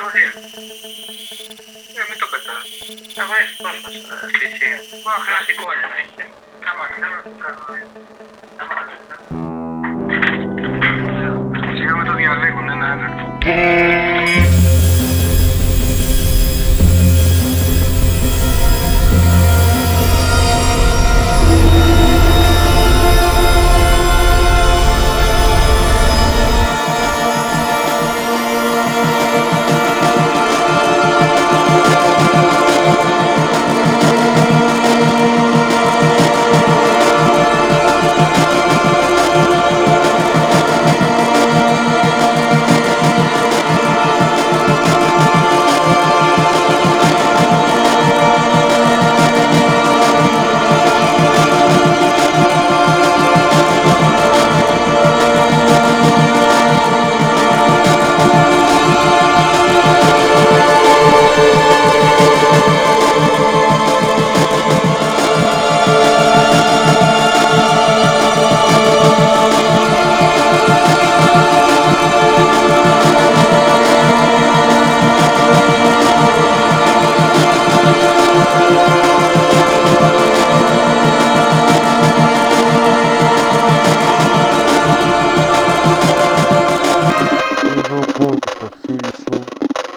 έχω δει. Μην το πετάς. Θα βάλεις πρόσφατα στη θεία. Μα κλασικό είναι να έχει. Κάμα, το κάνω. Σιγά με το διαλέγουν ένα-ένα.